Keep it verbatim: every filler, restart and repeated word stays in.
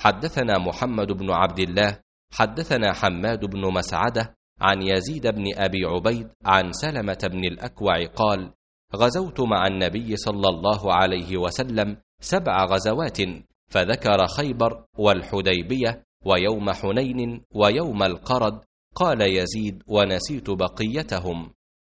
حدثنا محمد بن عبد الله حدثنا حماد بن مسعدة عن يزيد بن أبي عبيد عن سلمة بن الأكوع قال: غزوت مع النبي صلى الله عليه وسلم سبع غزوات، فذكر خيبر والحديبية ويوم حنين ويوم القرد. قال يزيد: ونسيت بقيتهم.